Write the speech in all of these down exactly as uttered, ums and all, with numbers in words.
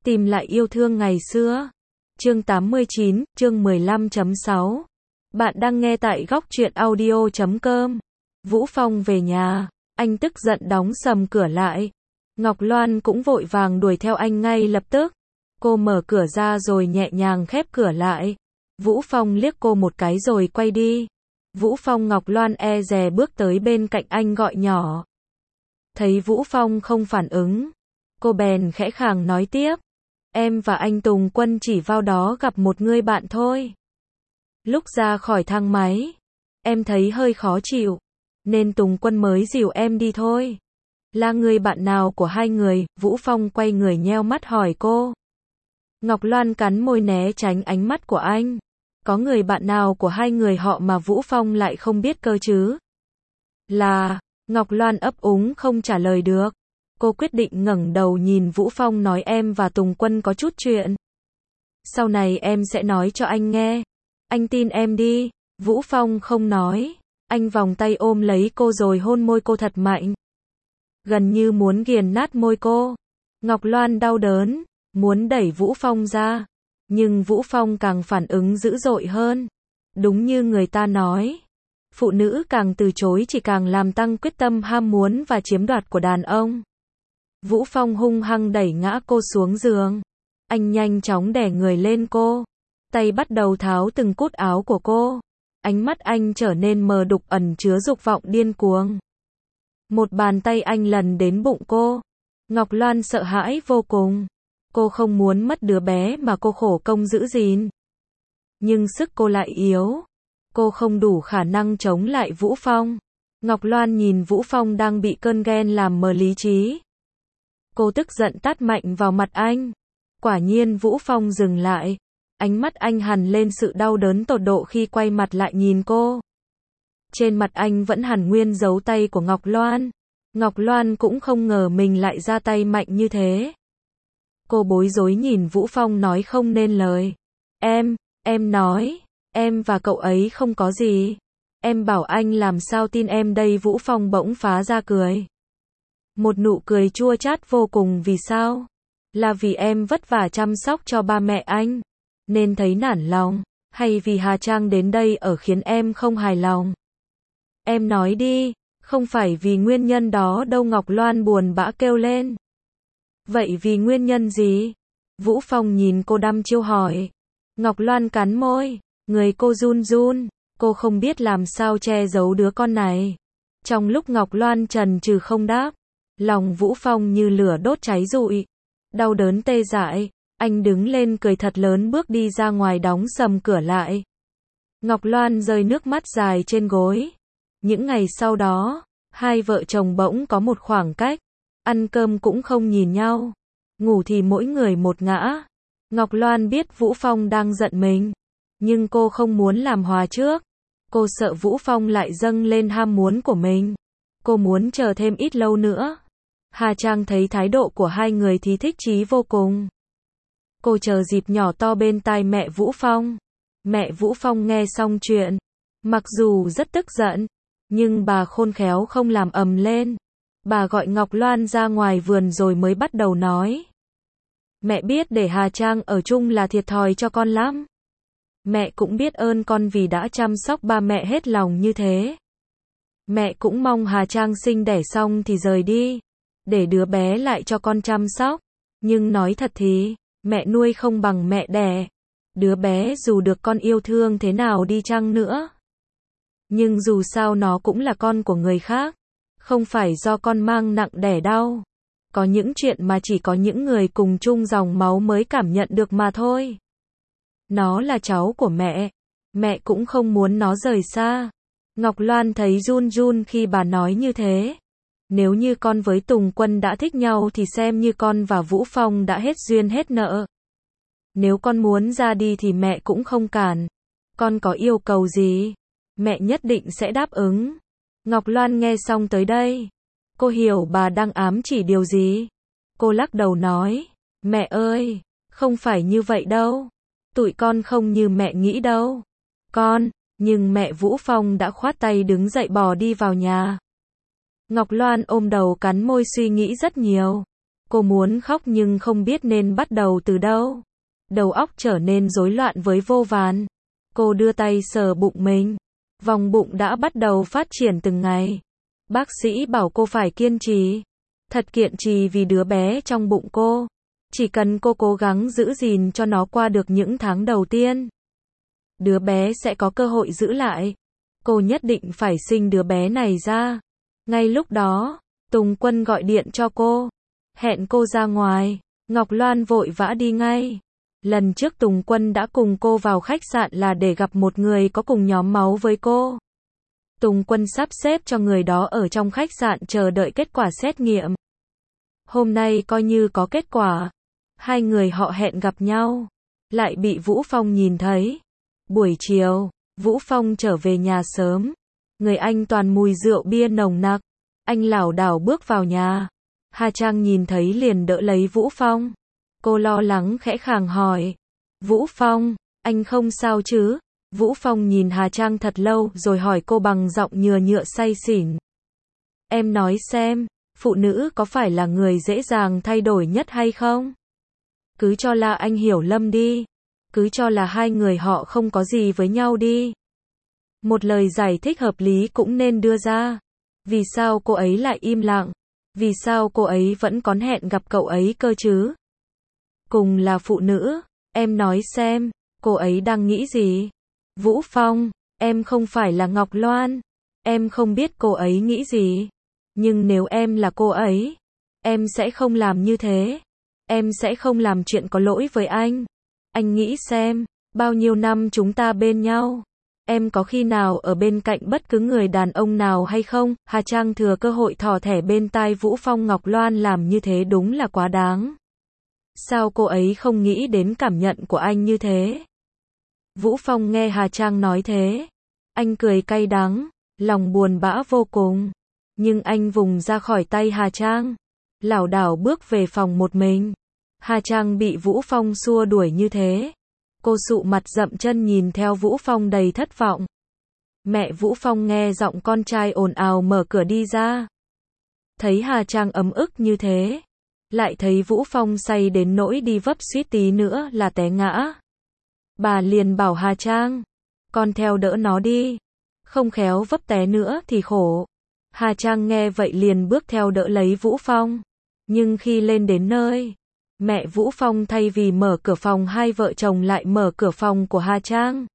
Tìm lại yêu thương ngày xưa. Chương tám mươi chín, chương mười lăm chấm sáu. Bạn đang nghe tại góc truyện audio chấm com. Vũ Phong về nhà, anh tức giận đóng sầm cửa lại. Ngọc Loan cũng vội vàng đuổi theo anh ngay lập tức. Cô mở cửa ra rồi nhẹ nhàng khép cửa lại. Vũ Phong liếc cô một cái rồi quay đi. Vũ Phong Ngọc Loan e dè bước tới bên cạnh anh gọi nhỏ. Thấy Vũ Phong không phản ứng, cô bèn khẽ khàng nói tiếp. Em và anh Tùng Quân chỉ vào đó gặp một người bạn thôi. Lúc ra khỏi thang máy, em thấy hơi khó chịu, nên Tùng Quân mới dìu em đi thôi. Là người bạn nào của hai người? Vũ Phong quay người nheo mắt hỏi cô. Ngọc Loan cắn môi né tránh ánh mắt của anh. Có người bạn nào của hai người họ mà Vũ Phong lại không biết cơ chứ? Là, Ngọc Loan ấp úng không trả lời được. Cô quyết định ngẩng đầu nhìn Vũ Phong nói em và Tùng Quân có chút chuyện. Sau này em sẽ nói cho anh nghe. Anh tin em đi. Vũ Phong không nói. Anh vòng tay ôm lấy cô rồi hôn môi cô thật mạnh. Gần như muốn nghiền nát môi cô. Ngọc Loan đau đớn, muốn đẩy Vũ Phong ra. Nhưng Vũ Phong càng phản ứng dữ dội hơn. Đúng như người ta nói. Phụ nữ càng từ chối chỉ càng làm tăng quyết tâm ham muốn và chiếm đoạt của đàn ông. Vũ Phong hung hăng đẩy ngã cô xuống giường. Anh nhanh chóng đè người lên cô. Tay bắt đầu tháo từng cúc áo của cô. Ánh mắt anh trở nên mờ đục ẩn chứa dục vọng điên cuồng. Một bàn tay anh lần đến bụng cô. Ngọc Loan sợ hãi vô cùng. Cô không muốn mất đứa bé mà cô khổ công giữ gìn. Nhưng sức cô lại yếu. Cô không đủ khả năng chống lại Vũ Phong. Ngọc Loan nhìn Vũ Phong đang bị cơn ghen làm mờ lý trí. Cô tức giận tát mạnh vào mặt anh. Quả nhiên Vũ Phong dừng lại. Ánh mắt anh hằn lên sự đau đớn tột độ khi quay mặt lại nhìn cô. Trên mặt anh vẫn hằn nguyên dấu tay của Ngọc Loan. Ngọc Loan cũng không ngờ mình lại ra tay mạnh như thế. Cô bối rối nhìn Vũ Phong nói không nên lời. Em, em nói, em và cậu ấy không có gì. Em bảo anh làm sao tin em đây? Vũ Phong bỗng phá ra cười. Một nụ cười chua chát vô cùng. Vì sao? Là vì em vất vả chăm sóc cho ba mẹ anh, nên thấy nản lòng, hay vì Hà Trang đến đây ở khiến em không hài lòng? Em nói đi, không phải vì nguyên nhân đó đâu. Ngọc Loan buồn bã kêu lên. Vậy vì nguyên nhân gì? Vũ Phong nhìn cô đăm chiêu hỏi. Ngọc Loan cắn môi, người cô run run, cô không biết làm sao che giấu đứa con này. Trong lúc Ngọc Loan chần chừ không đáp, lòng Vũ Phong như lửa đốt cháy rụi. Đau đớn tê dại, anh đứng lên cười thật lớn bước đi ra ngoài đóng sầm cửa lại. Ngọc Loan rơi nước mắt dài trên gối. Những ngày sau đó, hai vợ chồng bỗng có một khoảng cách. Ăn cơm cũng không nhìn nhau. Ngủ thì mỗi người một ngã. Ngọc Loan biết Vũ Phong đang giận mình. Nhưng cô không muốn làm hòa trước. Cô sợ Vũ Phong lại dâng lên ham muốn của mình. Cô muốn chờ thêm ít lâu nữa. Hà Trang thấy thái độ của hai người thì thích chí vô cùng. Cô chờ dịp nhỏ to bên tai mẹ Vũ Phong. Mẹ Vũ Phong nghe xong chuyện, mặc dù rất tức giận, nhưng bà khôn khéo không làm ầm lên. Bà gọi Ngọc Loan ra ngoài vườn rồi mới bắt đầu nói. Mẹ biết để Hà Trang ở chung là thiệt thòi cho con lắm. Mẹ cũng biết ơn con vì đã chăm sóc ba mẹ hết lòng như thế. Mẹ cũng mong Hà Trang sinh đẻ xong thì rời đi, để đứa bé lại cho con chăm sóc. Nhưng nói thật thì, mẹ nuôi không bằng mẹ đẻ. Đứa bé dù được con yêu thương thế nào đi chăng nữa, nhưng dù sao nó cũng là con của người khác. Không phải do con mang nặng đẻ đau. Có những chuyện mà chỉ có những người cùng chung dòng máu mới cảm nhận được mà thôi. Nó là cháu của mẹ. Mẹ cũng không muốn nó rời xa. Ngọc Loan thấy run run khi bà nói như thế. Nếu như con với Tùng Quân đã thích nhau thì xem như con và Vũ Phong đã hết duyên hết nợ. Nếu con muốn ra đi thì mẹ cũng không cản. Con có yêu cầu gì, mẹ nhất định sẽ đáp ứng. Ngọc Loan nghe xong tới đây, cô hiểu bà đang ám chỉ điều gì. Cô lắc đầu nói, mẹ ơi, không phải như vậy đâu. Tụi con không như mẹ nghĩ đâu. Con, nhưng mẹ Vũ Phong đã khoát tay đứng dậy bỏ đi vào nhà. Ngọc Loan ôm đầu cắn môi suy nghĩ rất nhiều. Cô muốn khóc nhưng không biết nên bắt đầu từ đâu. Đầu óc trở nên rối loạn với vô vàn. Cô đưa tay sờ bụng mình. Vòng bụng đã bắt đầu phát triển từng ngày. Bác sĩ bảo cô phải kiên trì. Thật kiên trì vì đứa bé trong bụng cô. Chỉ cần cô cố gắng giữ gìn cho nó qua được những tháng đầu tiên, đứa bé sẽ có cơ hội giữ lại. Cô nhất định phải sinh đứa bé này ra. Ngay lúc đó, Tùng Quân gọi điện cho cô. Hẹn cô ra ngoài. Ngọc Loan vội vã đi ngay. Lần trước Tùng Quân đã cùng cô vào khách sạn là để gặp một người có cùng nhóm máu với cô. Tùng Quân sắp xếp cho người đó ở trong khách sạn chờ đợi kết quả xét nghiệm. Hôm nay coi như có kết quả. Hai người họ hẹn gặp nhau. Lại bị Vũ Phong nhìn thấy. Buổi chiều, Vũ Phong trở về nhà sớm. Người anh toàn mùi rượu bia nồng nặc. Anh lảo đảo bước vào nhà. Hà Trang nhìn thấy liền đỡ lấy Vũ Phong. Cô lo lắng khẽ khàng hỏi. Vũ Phong, anh không sao chứ? Vũ Phong nhìn Hà Trang thật lâu rồi hỏi cô bằng giọng nhừa nhựa say xỉn. Em nói xem, phụ nữ có phải là người dễ dàng thay đổi nhất hay không? Cứ cho là anh hiểu lầm đi. Cứ cho là hai người họ không có gì với nhau đi. Một lời giải thích hợp lý cũng nên đưa ra. Vì sao cô ấy lại im lặng? Vì sao cô ấy vẫn còn hẹn gặp cậu ấy cơ chứ? Cùng là phụ nữ, em nói xem, cô ấy đang nghĩ gì? Vũ Phong, em không phải là Ngọc Loan. Em không biết cô ấy nghĩ gì. Nhưng nếu em là cô ấy, em sẽ không làm như thế. Em sẽ không làm chuyện có lỗi với anh. Anh nghĩ xem, bao nhiêu năm chúng ta bên nhau. Em có khi nào ở bên cạnh bất cứ người đàn ông nào hay không? Hà Trang thừa cơ hội thò thẻ bên tai Vũ Phong. Ngọc Loan làm như thế đúng là quá đáng. Sao cô ấy không nghĩ đến cảm nhận của anh như thế? Vũ Phong nghe Hà Trang nói thế. Anh cười cay đắng, lòng buồn bã vô cùng. Nhưng anh vùng ra khỏi tay Hà Trang. Lảo đảo bước về phòng một mình. Hà Trang bị Vũ Phong xua đuổi như thế. Cô sụ mặt dậm chân nhìn theo Vũ Phong đầy thất vọng. Mẹ Vũ Phong nghe giọng con trai ồn ào mở cửa đi ra. Thấy Hà Trang ấm ức như thế. Lại thấy Vũ Phong say đến nỗi đi vấp suýt tí nữa là té ngã. Bà liền bảo Hà Trang. Con theo đỡ nó đi. Không khéo vấp té nữa thì khổ. Hà Trang nghe vậy liền bước theo đỡ lấy Vũ Phong. Nhưng khi lên đến nơi, mẹ Vũ Phong thay vì mở cửa phòng hai vợ chồng lại mở cửa phòng của Hà Trang.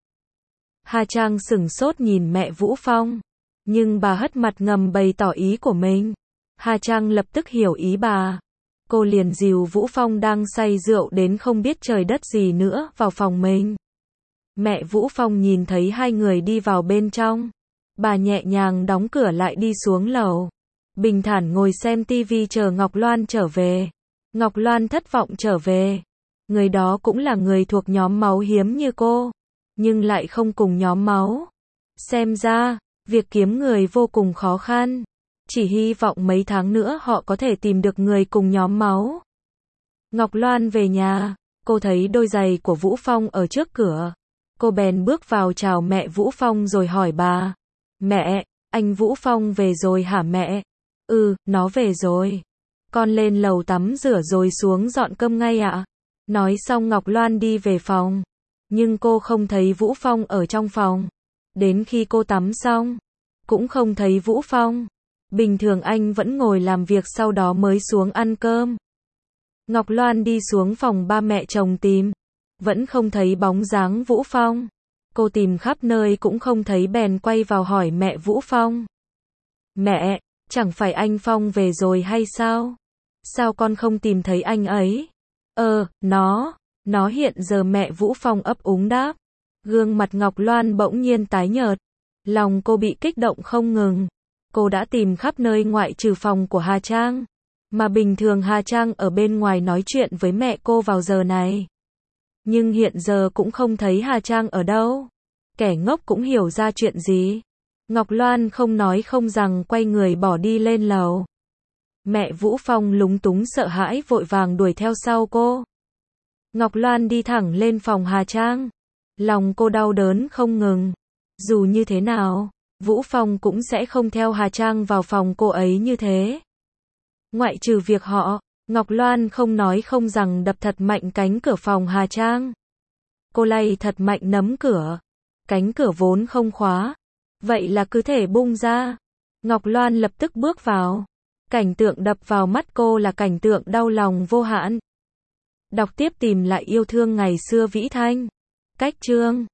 Hà Trang sửng sốt nhìn mẹ Vũ Phong. Nhưng bà hất mặt ngầm bày tỏ ý của mình. Hà Trang lập tức hiểu ý bà. Cô liền dìu Vũ Phong đang say rượu đến không biết trời đất gì nữa vào phòng mình. Mẹ Vũ Phong nhìn thấy hai người đi vào bên trong. Bà nhẹ nhàng đóng cửa lại đi xuống lầu. Bình thản ngồi xem tivi chờ Ngọc Loan trở về. Ngọc Loan thất vọng trở về. Người đó cũng là người thuộc nhóm máu hiếm như cô. Nhưng lại không cùng nhóm máu. Xem ra, việc kiếm người vô cùng khó khăn. Chỉ hy vọng mấy tháng nữa họ có thể tìm được người cùng nhóm máu. Ngọc Loan về nhà. Cô thấy đôi giày của Vũ Phong ở trước cửa. Cô bèn bước vào chào mẹ Vũ Phong rồi hỏi bà. Mẹ, anh Vũ Phong về rồi hả mẹ? Ừ, nó về rồi. Con lên lầu tắm rửa rồi xuống dọn cơm ngay ạ. Nói xong Ngọc Loan đi về phòng. Nhưng cô không thấy Vũ Phong ở trong phòng. Đến khi cô tắm xong, cũng không thấy Vũ Phong. Bình thường anh vẫn ngồi làm việc sau đó mới xuống ăn cơm. Ngọc Loan đi xuống phòng ba mẹ chồng tìm. Vẫn không thấy bóng dáng Vũ Phong. Cô tìm khắp nơi cũng không thấy bèn quay vào hỏi mẹ Vũ Phong. Mẹ, chẳng phải anh Phong về rồi hay sao? Sao con không tìm thấy anh ấy? Ờ, nó, nó hiện giờ mẹ Vũ Phong ấp úng đáp. Gương mặt Ngọc Loan bỗng nhiên tái nhợt. Lòng cô bị kích động không ngừng. Cô đã tìm khắp nơi ngoại trừ phòng của Hà Trang. Mà bình thường Hà Trang ở bên ngoài nói chuyện với mẹ cô vào giờ này. Nhưng hiện giờ cũng không thấy Hà Trang ở đâu. Kẻ ngốc cũng hiểu ra chuyện gì. Ngọc Loan không nói không rằng quay người bỏ đi lên lầu. Mẹ Vũ Phong lúng túng sợ hãi vội vàng đuổi theo sau cô. Ngọc Loan đi thẳng lên phòng Hà Trang. Lòng cô đau đớn không ngừng. Dù như thế nào, Vũ Phong cũng sẽ không theo Hà Trang vào phòng cô ấy như thế. Ngoại trừ việc họ Ngọc Loan không nói không rằng đập thật mạnh cánh cửa phòng Hà Trang. Cô lay thật mạnh nắm cửa. Cánh cửa vốn không khóa. Vậy là cứ thể bung ra. Ngọc Loan lập tức bước vào. Cảnh tượng đập vào mắt cô là cảnh tượng đau lòng vô hạn. Đọc tiếp tìm lại yêu thương ngày xưa Vĩ Thanh. Cách chương